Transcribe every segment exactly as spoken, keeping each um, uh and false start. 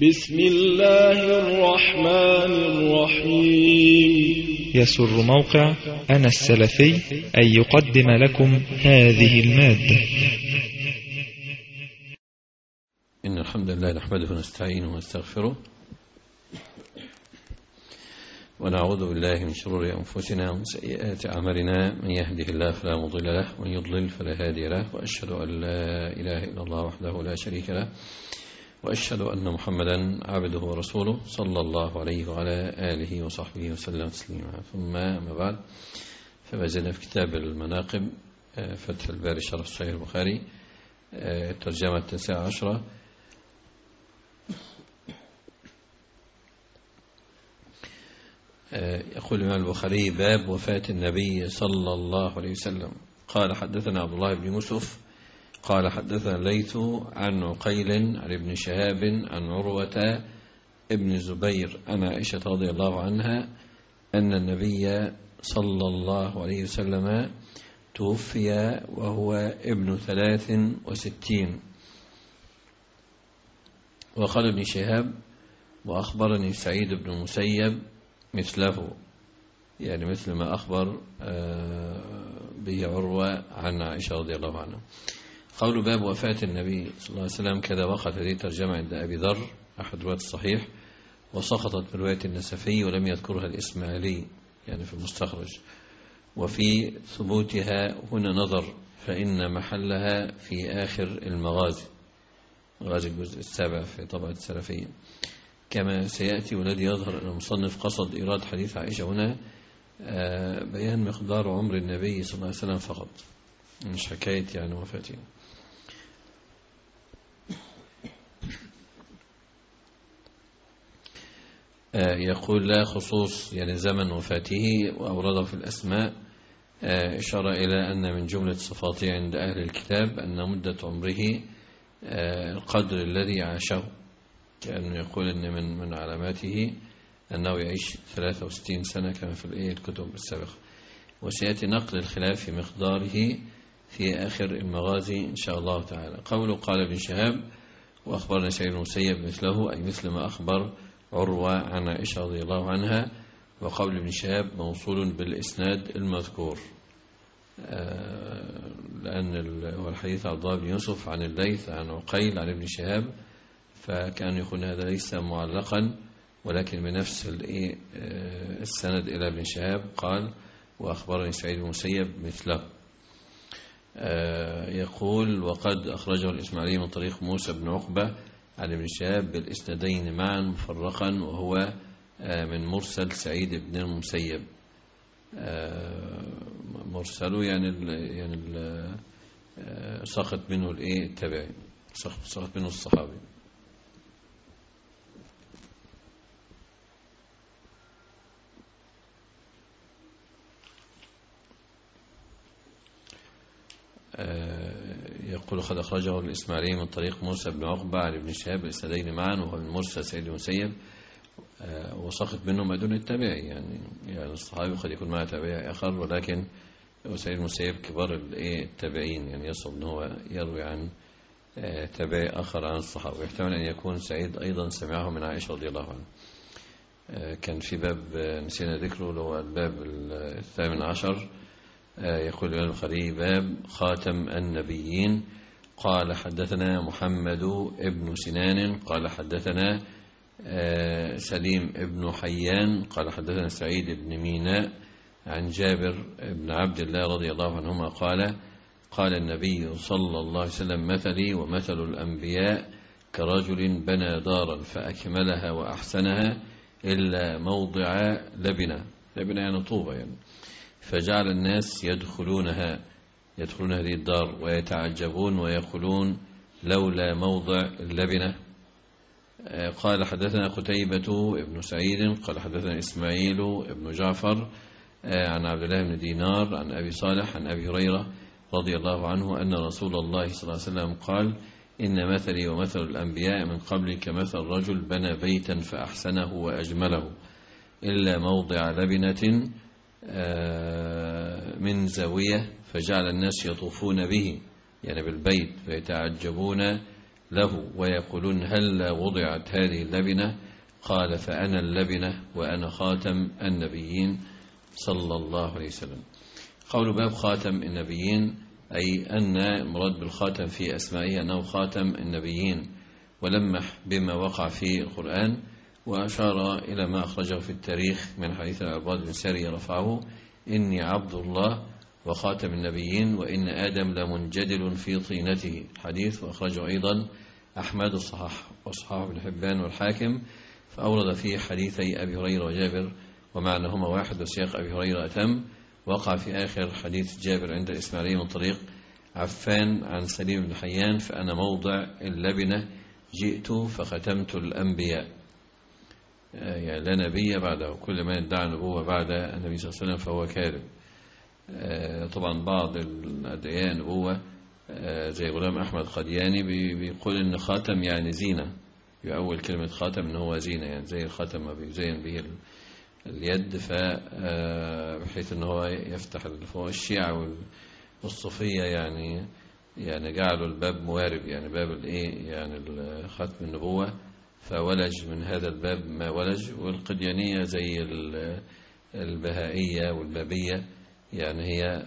بسم الله الرحمن الرحيم. يسر موقع أنا السلفي أن يقدم لكم هذه المادة. إن الحمد لله نحمده ونستعينه ونستغفره ونعوذ بالله من شرور أنفسنا ومن سيئات أعمالنا، من يهده الله فلا مضل له ومن يضلل فلا هادي له، وأشهد أن لا إله إلا الله وحده لا شريك له، وأشهد أن محمدا عبده ورسوله صلى الله عليه وعلى آله وصحبه وسلم تسليما. ثم أما بعد، فما زلنا في كتاب المناقب فتح الباري شرح صحيح البخاري الترجمة التاسعة عشرة. يقول الإمام البخاري: باب وفاة النبي صلى الله عليه وسلم. قال حدثنا عبد الله بن يوسف قال حدثنا الليث عن عقيل عن ابن شهاب عن عروة ابن الزبير عن عائشة رضي الله عنها أن النبي صلى الله عليه وسلم توفي وهو ابن ثلاث وستين. وقال ابن شهاب: وأخبرني سعيد بن المسيب مثله، يعني مثل ما أخبر به عروة عن عائشة رضي الله عنها. قول باب وفاة النبي صلى الله عليه وسلم كذا وقت هذه الترجمة عند أبي ذر أحد رواة الصحيح، وسقطت برواية النسفي ولم يذكرها الإسماعيلي يعني في المستخرج. وفي ثبوتها هنا نظر، فإن محلها في آخر المغازي، مغازي الجزء السابع في طبعة السلفية كما سيأتي. والذي يظهر أن المصنف قصد إيراد حديث عائشة هنا بيان مقدار عمر النبي صلى الله عليه وسلم فقط، مش حكاية يعني وفاته. يقول: لا خصوص يعني زمن وفاته، وأورده في الأسماء إشارة إلى أن من جملة صفاته عند أهل الكتاب أن مدة عمره القدر الذي عاشه، كأنه يقول أن من من علاماته أنه يعيش ثلاثة وستين سنة كما في الكتب السابقة. وسيأتي نقل الخلاف في مقداره في آخر المغازي إن شاء الله تعالى. قوله قال ابن شهاب: وأخبرنا سعيد بن المسيب مثله، أي مثل ما أخبر عروة عن عائشة رضي الله عنها. وقول ابن شهاب موصول بالإسناد المذكور، لأن هو الحديث عبد الله بن يوسف عن الليث عن عقيل عن ابن شهاب، فكان يكون هذا ليس معلقا ولكن بنفس السند إلى ابن شهاب. قال: وأخبرني سعيد بن المسيب مثله. يقول: وقد أخرجه الإسماعيلي من طريق موسى بن عقبة عن ابن شهاب بالإسنادين معا مفرقا، وهو من مرسل سعيد بن المسيب. مرسله يعني ال يعني ال سقط منه الايه التابعي، سقط منه الصحابي. يقول: قد أخرجه الإسماعيلي من طريق موسى بن عقبة عن ابن شهاب بالإسنادين معا، وهو من مرسل سعيد بن المسيب، وسقط منه ما دون التابعي. يعني يعني الصحابي قد يكون معه تابعي آخر، ولكن سعيد بن المسيب كبار التابعين، يعني يصل أنه هو يروي عن تابعي آخر عن الصحابة. ويحتمل أن يكون سعيد أيضا سمعه من عائشة رضي الله عنها. كان في باب نسينا ذكره، اللي هو الباب الثامن عشر. يقول الإمام البخاري: باب خاتم النبيين. قال حدثنا محمد ابن سنان قال حدثنا سليم ابن حيان قال حدثنا سعيد بن ميناء عن جابر بن عبد الله رضي الله عنهما قال: قال النبي صلى الله عليه وسلم: مثلي ومثل الأنبياء كرجل بنى دارا فأكملها وأحسنها إلا موضع لبنة، لبنة يعني طوبة يعني، فجعل الناس يدخلونها يدخلون هذه الدار ويتعجبون ويقولون: لولا موضع اللبنة. قال حدثنا قتيبة ابن سعيد قال حدثنا إسماعيل ابن جعفر عن عبد الله بن دينار عن أبي صالح عن أبي هريرة رضي الله عنه أن رسول الله صلى الله عليه وسلم قال: إن مثلي ومثل الأنبياء من قبل كمثل رجل بنى بيتا فأحسنه وأجمله إلا موضع لبنة من زاوية، فجعل الناس يطوفون به يعني بالبيت فيتعجبون له ويقولون هل وضعت هذه اللبنة؟ قال فأنا اللبنة وأنا خاتم النبيين صلى الله عليه وسلم. قول باب خاتم النبيين أي أن المراد بالخاتم في أسمائه أنه خاتم النبيين، ولمح بما وقع في القرآن، وأشار إلى ما أخرجه في التاريخ من حديث العباد بن سارية رفعه: إني عبد الله وخاتم النبيين وإن آدم لمنجدل في طينته، الحديث. وأخرجه أيضا أحمد الصحاح وصحاح بن حبان والحاكم، فأورد فيه حديثي أبي هريرة وجابر ومعناهما واحد، وسياق أبي هريرة أتم. وقع في آخر حديث جابر عند الإسماعيلي من طريق عفان عن سليم بن حيان: فأنا موضع اللبنة جئت فختمت الأنبياء. يعني لا نبي بعده، كل ما يدعى نبوة بعد النبي صلى الله عليه وسلم فهو كاذب. طبعا بعض الأدعياء نبوة زي غلام أحمد قدياني بيقول إن خاتم يعني زينة، يؤول كلمة خاتم إن هو زينة، يعني زي الخاتم ما بيزين به اليد، فبحيث إن هو يفتح الشيعة والصوفية يعني يعني جعلوا الباب موارب، يعني باب الايه يعني ختم النبوة، فولج من هذا الباب ما ولج. والقديانية زي البهائية والبابية، يعني هي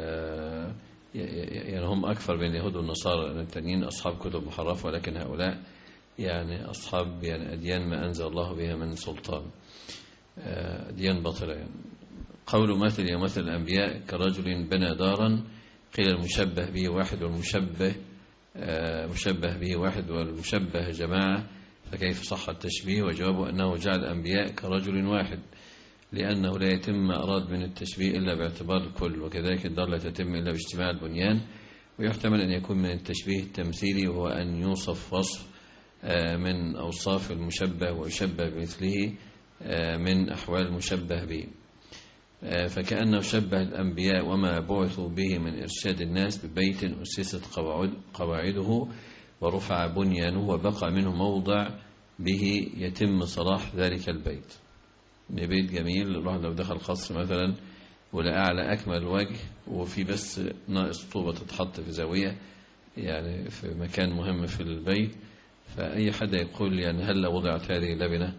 يعني هم أكثر بين اليهود والنصارى، التانيين أصحاب كتب محرفة، ولكن هؤلاء يعني أصحاب يعني أديان ما أنزل الله بها من سلطان، أديان باطلة. يعني قول مثل يا مثل الأنبياء كرجل بنى دارا، قيل المشبه به واحد والمشبه مشبه به واحد والمشبه جماعة، فكيف صح التشبيه؟ وجوابه أنه جعل الأنبياء كرجل واحد، لأنه لا يتم أراد من التشبيه إلا باعتبار الكل، وكذلك الدار لا تتم إلا باجتماع البنيان. ويحتمل أن يكون من التشبيه التمثيلي، وهو أن يوصف وصف من أوصاف المشبه ويشبه بمثله من أحوال المشبه به، فكأنه شبه الأنبياء وما بعثوا به من إرشاد الناس ببيت أسست قواعده ورفع بنيانه وبقى منه موضع به يتم صلاح ذلك البيت. بيت جميل، الواحد لو دخل قصر مثلا ولأعلى أكمل وجه وفي بس ناقص طوبة تتحط في زاوية يعني في مكان مهم في البيت، فأي حد يقول يعني هل وضعت هذه اللبنة؟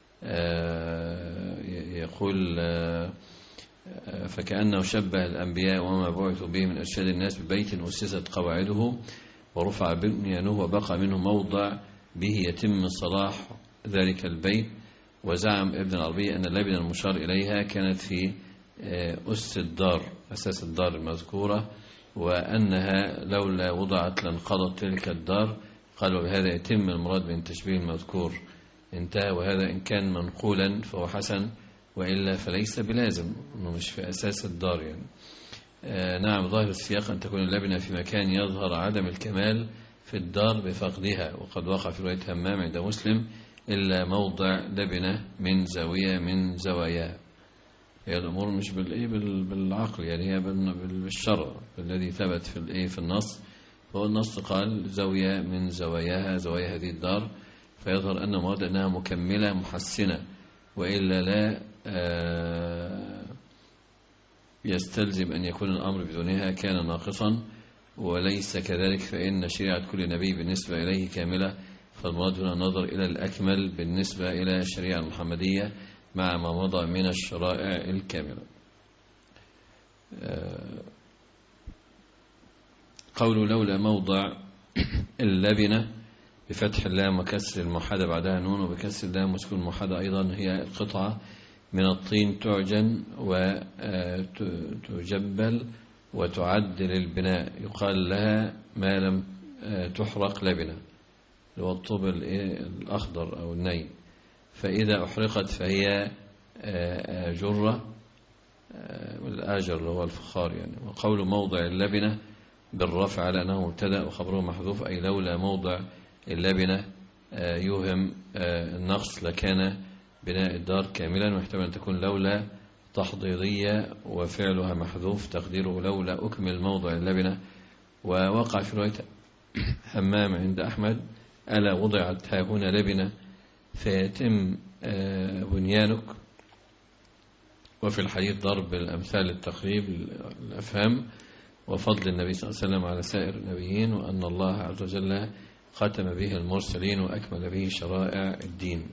يقول فكأنه شبه الأنبياء وما بعثوا به من إرشاد الناس ببيت أسست قواعده ورفع بنيانه وبقى منه موضع به يتم صلاح ذلك البيت. وزعم ابن العربي أن اللبنة المشار إليها كانت في أس الدار، أساس الدار المذكورة، وأنها لولا وضعت لانقضت تلك الدار. قالوا بهذا يتم المراد من التشبيه المذكور، انتهى. وهذا إن كان منقولا فهو حسن، وإلا فليس بلازم أنه مش في أساس الدار يعني. آه نعم، ظاهر السياق أن تكون اللبنة في مكان يظهر عدم الكمال في الدار بفقدها، وقد وقع في رواية همام عند مسلم إلا موضع لبنة من زاوية من زواياها. هي الأمور مش بالإيه بالعقل، يعني هي بالشرع الذي ثبت في الإيه في النص. فهو النص قال زاوية من زواياها، زوايا هذه الدار، فيظهر أن مراد أنها مكملة محسنة، وإلا لا يستلزم أن يكون الأمر بدونها كان ناقصا، وليس كذلك، فإن شريعة كل نبي بالنسبة إليه كاملة. فالمراد هنا النظر إلى الأكمل بالنسبة إلى الشريعة المحمدية مع ما مضى من الشرائع الكاملة. قول لولا موضع اللبنة بفتح اللام وكسر الموحدة بعدها نون، وبكسر اللام وسكون الموحدة أيضا، هي القطعة من الطين تعجن وتجبل وتعدل البناء، يقال لها ما لم تحرق لبنة، هو الطوب الأخضر أو الني، فإذا أحرقت فهي جرة، والآجر اللي هو الفخار يعني. وقول موضع اللبنة بالرفع على أنه مبتدأ وخبره محذوف، أي لولا موضع اللبنة يوهم النقص لكان بناء الدار كاملا. واحتمل أن تكون لولا تحضيرية وفعلها محذوف تقديره لولا أكمل موضع اللبنة. ووقع في رواية همام عند أحمد ألا وضعت ها هنا لبنة فيتم بنيانك. وفي الحديث ضرب الأمثال التقريب الأفهام وفضل النبي صلى الله عليه وسلم على سائر النبيين، وأن الله عز وجل ختم به المرسلين وأكمل به شرائع الدين.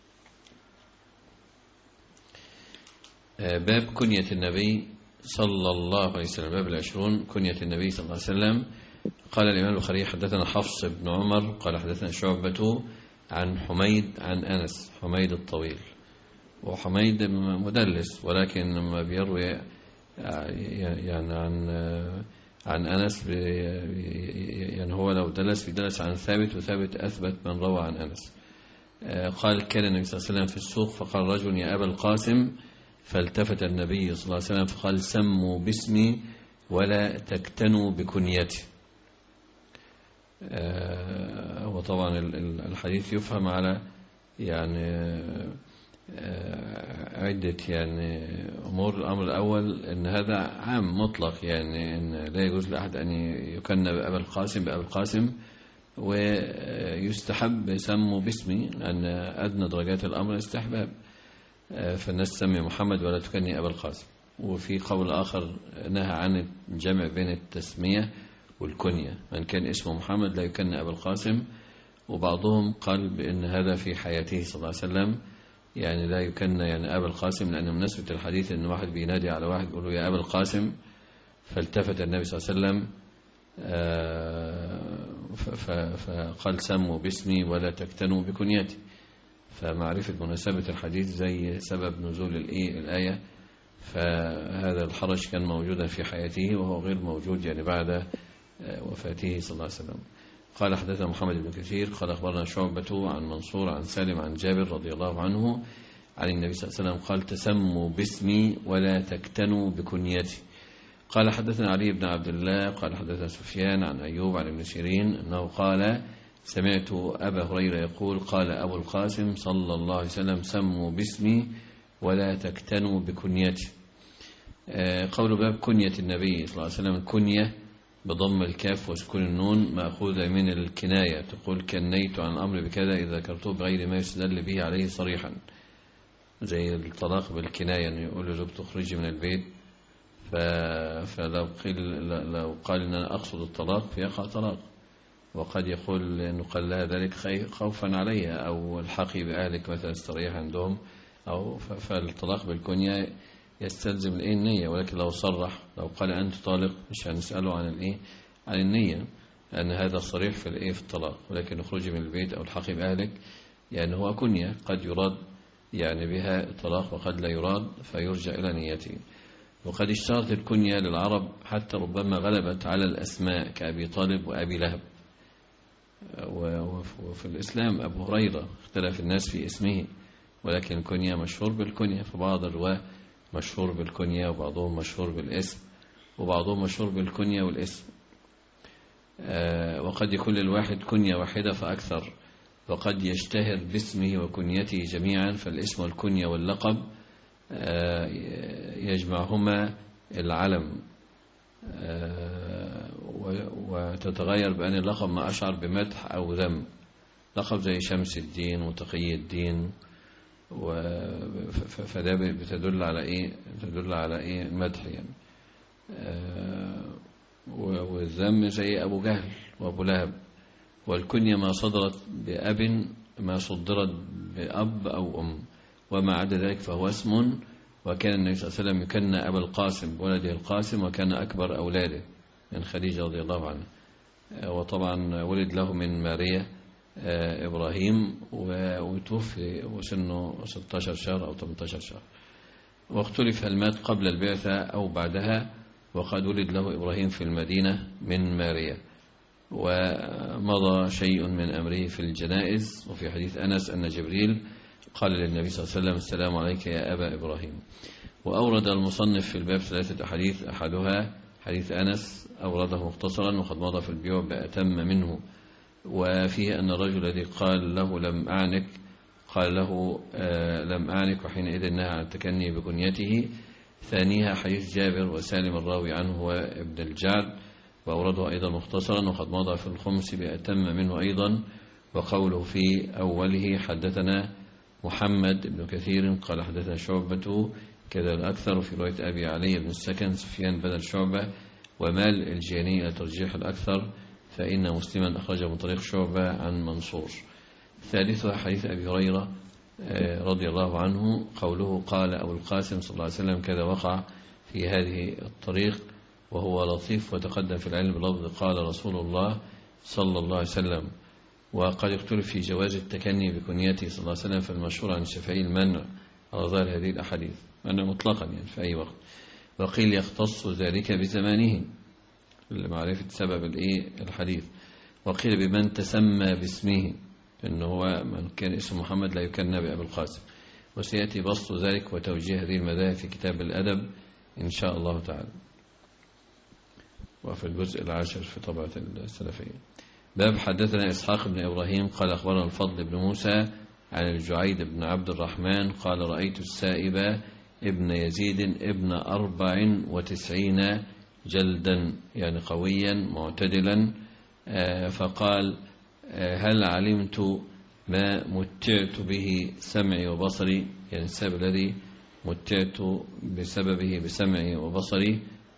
باب كنية النبي صلى الله عليه وسلم. باب العشرون كنية النبي صلى الله عليه وسلم. قال الإمام البخاري حدثنا حفص بن عمر قال حدثنا شعبة عن حميد عن أنس، حميد الطويل، وحميد مدلس ولكن لما بيروي يعني عن عن أنس يعني هو لو دلس بيدلس عن ثابت، وثابت أثبت من روى عن أنس. قال كان النبي صلى الله عليه وسلم في السوق فقال رجل يا أبا القاسم، فالتفت النبي صلى الله عليه وسلم فقال سموا باسمي ولا تكتنوا بكنيتي. وطبعا الحديث يفهم على يعني عدة يعني أمور. الأمر الأول أن هذا عام مطلق، يعني أن لا يجوز لأحد أن يكنى بأبا القاسم بأبا القاسم، ويستحب سموا باسمي لأن أدنى درجات الأمر استحباب، فالناس تسمي محمد ولا تكني أبا القاسم. وفي قول آخر نهى عن الجمع بين التسمية والكنية، من كان اسمه محمد لا يكنى أبا القاسم. وبعضهم قال بأن هذا في حياته صلى الله عليه وسلم، يعني لا يكنى يعني أبا القاسم، لأن مناسبة الحديث أن واحد بينادي على واحد يقول له يا أبا القاسم، فالتفت النبي صلى الله عليه وسلم فقال سموا باسمي ولا تكتنوا بكنيتي. فمعرفة مناسبة الحديث زي سبب نزول الآية، فهذا الحرج كان موجودا في حياته وهو غير موجود يعني بعد وفاته صلى الله عليه وسلم. قال حدثنا محمد بن كثير قال أخبرنا شعبة عن منصور عن سالم عن جابر رضي الله عنه عن النبي صلى الله عليه وسلم قال تسموا باسمي ولا تكتنوا بكنيتي. قال حدثنا علي بن عبد الله قال حدثنا سفيان عن أيوب عن ابن سيرين أنه قال سمعت أبا هريرة يقول قال أبو القاسم صلى الله عليه وسلم سموا باسمي ولا تكتنوا بكنيتي. قول باب كنية النبي صلى الله عليه وسلم، الكنية بضم الكاف وسكون النون مأخوذة من الكناية، تقول كنيت عن الأمر بكذا إذا ذكرته بغير ما يستدل به عليه صريحا، زي الطلاق بالكناية أن يقول لزوجته تخرجي من البيت، فلو قيل لو قال إن أنا أقصد الطلاق فيقع طلاق، وقد يقول أنه قال لها ذلك خوفا عليها أو الحقي بأهلك مثلا استريح عندهم، أو فالطلاق بالكنية يستلزم الإيه النية. ولكن لو صرح لو قال أنت طالق مش هنسأله عن الإيه عن النية، لأن هذا صريح في الإيه في الطلاق. ولكن اخرجي من البيت أو الحقي بأهلك يعني هو كنية قد يراد يعني بها الطلاق وقد لا يراد فيرجع إلى نيته. وقد اشترط الكنية للعرب حتى ربما غلبت على الأسماء كأبي طالب وأبي لهب. وفي الإسلام أبو هريرة اختلف الناس في اسمه، ولكن الكنية مشهور بالكنية، فبعض الرواة مشهور بالكنية وبعضهم مشهور بالاسم وبعضهم مشهور بالكنية والاسم. وقد يكون للواحد كنية واحدة فأكثر، وقد يشتهر باسمه وكنيته جميعا، فالاسم والكنية واللقب يجمعهما العلم، وتتغير بأن اللقب ما أشعر بمدح أو ذم، لقب زي شمس الدين وتقي الدين، فده بتدل على إيه تدل على إيه المدح يعني. والذم زي أبو جهل وأبو لهب. والكنية ما صدرت بأب ما صدرت بأب أو أم، وما عدا ذلك فهو اسم. وكان النبي صلى الله عليه وسلم يكنى أبا القاسم بولده القاسم، وكان أكبر أولاده من خديجة رضي الله عنها. وطبعا ولد له من ماريا إبراهيم وتوفي وسنه ستة عشر شهر أو ثمانية عشر شهر. واختلف هل مات قبل البعثة أو بعدها، وقد ولد له إبراهيم في المدينة من ماريا. ومضى شيء من أمره في الجنائز. وفي حديث أنس أن جبريل قال للنبي صلى الله عليه وسلم السلام عليك يا أبا إبراهيم. وأورد المصنف في الباب ثلاثة أحاديث، أحدها حديث أنس أورده مختصرا وقد مضى في البيوع بأتم منه، وفيه أن الرجل الذي قال له لم أعنك قال له آه لم أعنك وحينئذ نهى عن التكني بكنيته. ثانيها حديث جابر وسالم الراوي عنه هو ابن الجعد، وأورده أيضا مختصرا وقد مضى في الخمس بأتم منه أيضا. وقوله في أوله حدثنا محمد بن كثير قال حدثنا شعبة كذا الأكثر، وفي رواية أبي علي بن السكن سفيان بدل شعبة ومال الجاني إلى ترجيح الأكثر. فإن مسلما أخرجه من طريق شعبة عن منصور. ثالثها حديث أبي هريرة رضي الله عنه قوله قال أبو القاسم صلى الله عليه وسلم كذا وقع في هذه الطريق، وهو لطيف وتقدم في العلم بلفظ قال رسول الله صلى الله عليه وسلم. وقد يختلف في جواز التكني بكنيته صلى الله عليه وسلم، فالمشهور عن الشافعي المنع على ظاهر هذه الأحاديث، أنه مطلقا يعني في أي وقت. وقيل يختص ذلك بزمانه لمعرفة سبب الحديث. وقيل بمن تسمى باسمه، إنه هو من كان اسم محمد لا يكنى بأبي القاسم. وسيأتي بسط ذلك وتوجيه هذه المذاهب في كتاب الأدب إن شاء الله تعالى، وفي الجزء العاشر في طبعة السلفية. باب حدثنا إسحاق بن إبراهيم قال أخبرنا الفضل بن موسى عن الجعيد بن عبد الرحمن قال رأيت السائب ابن يزيد ابن أربع وتسعين جلدا، يعني قويا معتدلا، فقال هل علمت ما متعت به سمعي وبصري، يعني السبب الذي متعت بسببه بسمعي وبصري،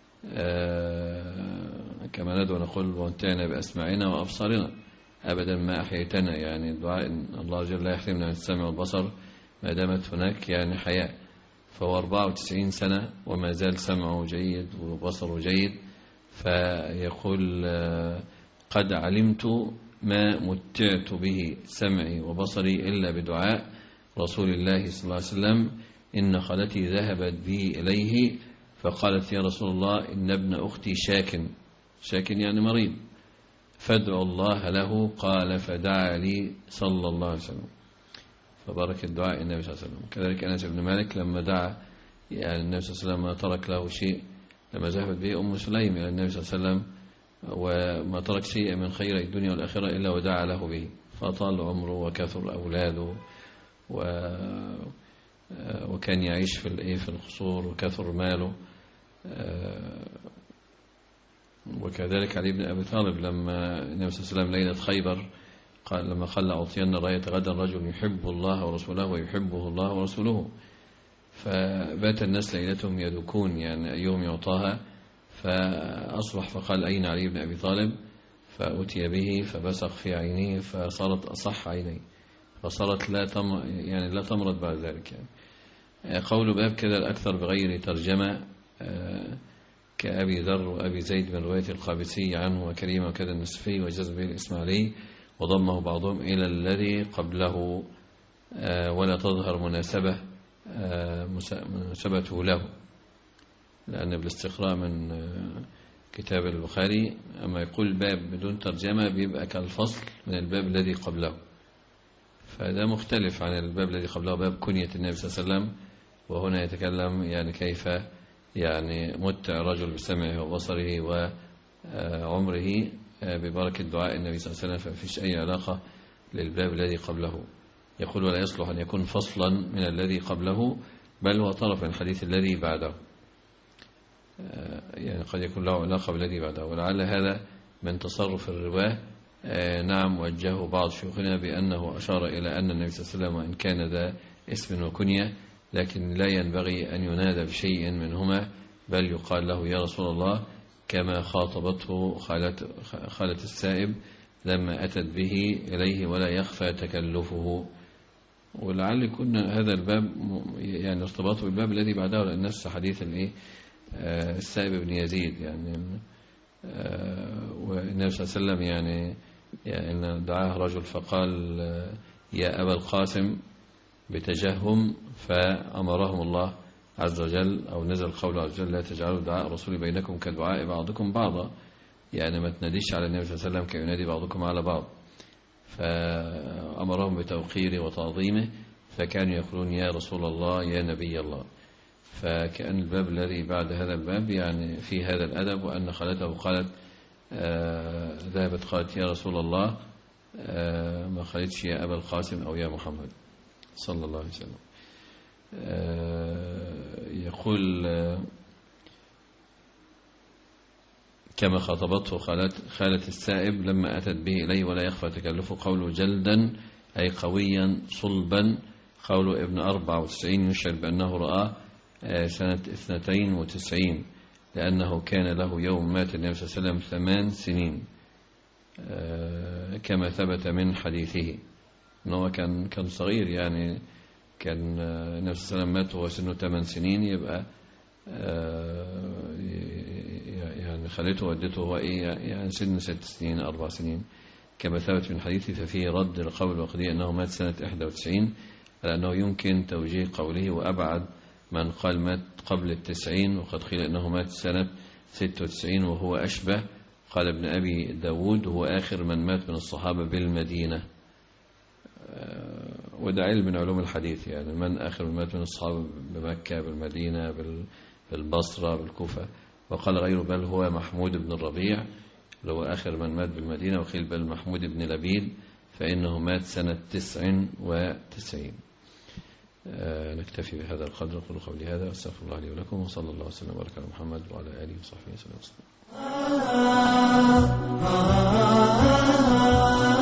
كما ندعو نقول ومتعنا بأسماعنا وأبصارنا أبدا ما أحييتنا، يعني الدعاء إن الله جل لا يحرمنا من السمع والبصر ما دامت هناك يعني حياة. فهو أربعة وتسعين سنة وما زال سمعه جيد وبصره جيد، فيقول قد علمت ما متعت به سمعي وبصري إلا بدعاء رسول الله صلى الله عليه وسلم، إن خالتي ذهبت بي إليه فقالت يا رسول الله إن ابن أختي شاك، شاك يعني مريض، فادعوا الله له، قال فدعا لي صلى الله عليه وسلم. فبارك الدعاء النبي صلى الله عليه وسلم. كذلك أنس بن مالك لما دعا يعني النبي صلى الله عليه وسلم ما ترك له شيء، لما ذهبت به أم سليم إلى النبي صلى الله عليه وسلم وما ترك شيء من خير الدنيا والآخرة إلا ودعا له به، فطال عمره وكثر أولاده و... وكان يعيش في في القصور وكثر ماله. وكذلك علي بن أبي طالب لما النبي صلى الله عليه وسلم ليلة خيبر قال لما قال أعطينا راية غدا رجل يحب الله ورسوله ويحبه الله ورسوله، فبات الناس ليلتهم يدكون يعني أيهم يعطاها، فأصبح فقال أين علي بن أبي طالب، فأتي به فبصق في عينيه فصارت أصح عينيه، فصارت لا تم يعني لا تمرض بعد ذلك. يعني قول باب كذا الأكثر بغير ترجمة كأبي ذر وأبي زيد من رواية القابسي عنه وكريمة وكذا النسفي وجذب الإسماعيلي، وضمه بعضهم إلى الذي قبله ولا تظهر مناسبة مناسبته له، لأن بالاستقراء من كتاب البخاري أما يقول باب بدون ترجمة بيبقى كالفصل من الباب الذي قبله، فده مختلف عن الباب الذي قبله باب كنية النبي صلى الله عليه وسلم، وهنا يتكلم يعني كيف يعني متع الرجل بسمعه وبصره وعمره ببركة دعاء النبي صلى الله عليه وسلم، فمفيش أي علاقة للباب الذي قبله. يقول ولا يصلح أن يكون فصلا من الذي قبله، بل هو طرف من الحديث الذي بعده، يعني قد يكون له علاقة بالذي بعده. ولعل هذا من تصرف الرواه. نعم وجهه بعض شيوخنا بأنه أشار إلى أن النبي صلى الله عليه وسلم وإن كان ذا اسم وكنية لكن لا ينبغي أن ينادى بشيء منهما، بل يقال له يا رسول الله، كما خاطبته خالة, خالة السائب لما أتت به إليه ولا يخفى تكلفه. ولعل يكون هذا الباب يعني ارتباطه بالباب الذي بعده، لأن نفس حديث الايه السائب بن يزيد يعني والنبي صلى الله عليه وسلم يعني, يعني دعاه رجل فقال يا أبا القاسم بتجهم، فأمرهم الله عز وجل أو نزل قوله عز وجل لا تجعلوا دعاء الرسول بينكم كدعاء بعضكم بعضا، يعني ما تناديش على النبي صلى الله عليه وسلم كينادي بعضكم على بعض، فأمرهم بتوقيره وتعظيمه، فكانوا يقولون يا رسول الله يا نبي الله. فكأن الباب الذي بعد هذا الباب يعني في هذا الأدب، وأن خالته قالت آه ذهبت قالت يا رسول الله آه ما قالتش يا أبا القاسم أو يا محمد صلى الله عليه وسلم. آه يقول آه كما خاطبته خالة, خالة السائب لما أتت به إليه ولا يخفى تكلفه، قوله جلدا أي قويا صلبا، قوله ابن أربع وتسعين يشعر بأنه رآه سنة اثنتين وتسعين، لأنه كان له يوم مات النبي صلى الله عليه وسلم ثمان سنين، كما ثبت من حديثه أنه كان كان صغير، يعني كان النبي صلى الله عليه وسلم مات وهو سنه ثمان سنين، يبقى يعني خالته وودته هو إيه يعني سن ست سنين أربع سنين كما ثبت من حديثه. ففيه رد لقول الواقدي أنه مات سنة إحدى وتسعين، لأنه يمكن توجيه قوله وأبعد من قال مات قبل التسعين، وقد قيل أنه مات سنة ست وتسعين وهو أشبه. قال ابن أبي داود هو آخر من مات من الصحابة بالمدينة، وده علم من علوم الحديث، يعني من آخر من مات من الصحابة بمكة بالمدينة بالبصرة بالكوفة. وقال غيره بل هو محمود بن الربيع اللي هو آخر من مات بالمدينة، وقيل بل محمود بن لبيد فإنه مات سنة تسع وتسعين. آه نكتفي بهذا القدر. أقول قولي هذا واستغفر الله لي ولكم، وصلى الله وسلم وبارك على محمد وعلى آله وصحبه وسلم.